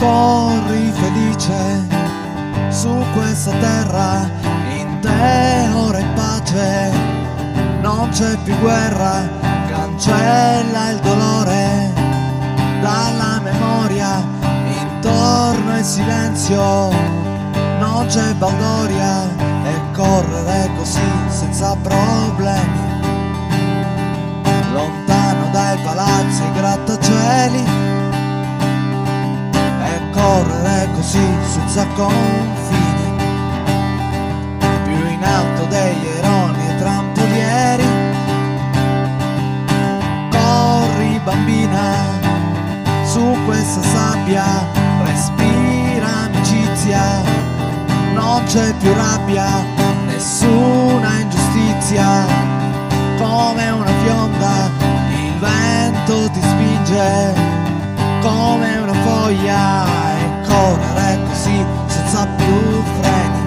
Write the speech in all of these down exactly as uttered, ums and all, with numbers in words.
Corri felice su questa terra, in te ora in pace, non c'è più guerra, cancella il dolore dalla memoria, intorno il silenzio, non c'è baldoria, e correre così senza problemi, lontano dai palazzi e grattacieli, e correre così senza confini, più in alto degli aironi e trampolieri. Corri bambina su questa sabbia, respira amicizia, non c'è più rabbia, nessuna ingiustizia, come una fionda il vento ti spinge, come una foglia, e correre così senza più freni,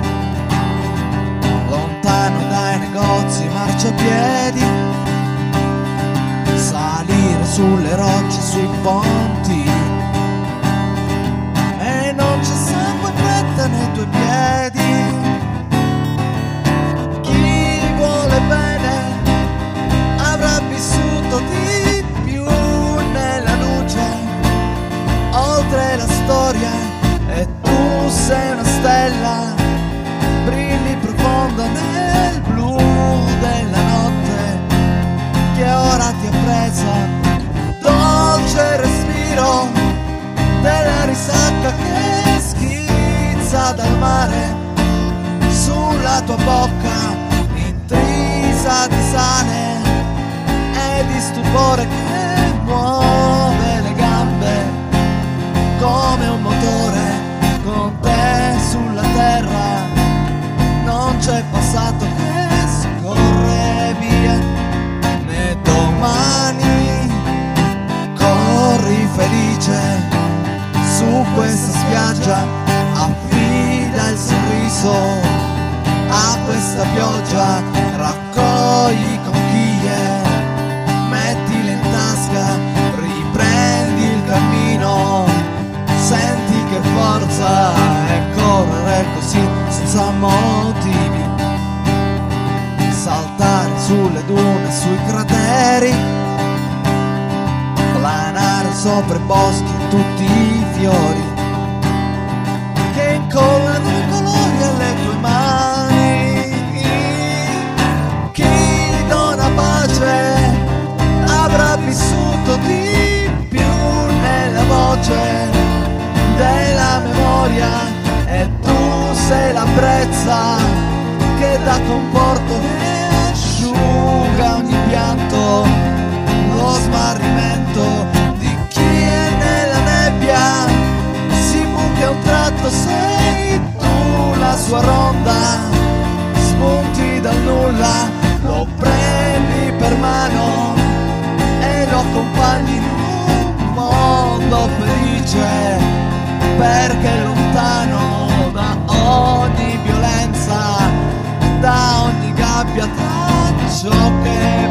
lontano dai negozi, marciapiedi, salire sulle rocce, sui ponti, e non c'è sangue e fretta nei tuoi piedi. Chi vuole bene avrà vissuto di più nella luce, oltre la storia, e tu sei una stella, brilli profonda nel blu della notte che ora ti ha presa, dolce respiro della risacca che schizza dal mare sulla tua bocca, intrisa di sale e di stupore che muove le gambe come un motore. Con te sulla terra non c'è passato che scorre via, né domani. Corri felice su questa spiaggia, affida il sorriso a questa pioggia, raccogli conchiglie, mettile in tasca, riprendi il cammino, senti che forza è correre così senza motivi, saltare sulle dune, sui crateri, planare sopra i boschi e tutti i fiori che incollano i colori alle tue mani. Chi dona pace avrà vissuto di più nella voce della memoria, e tu sei la brezza che dà conforto e asciuga ogni pianto, lo smarrimento di chi è nella nebbia, si buca un tratto, sei tu la sua ronda, spunti dal nulla, lo prendi per mano e lo accompagni in un mondo felice, perché è lontano da ogni violenza, da ogni gabbia, tra ciò che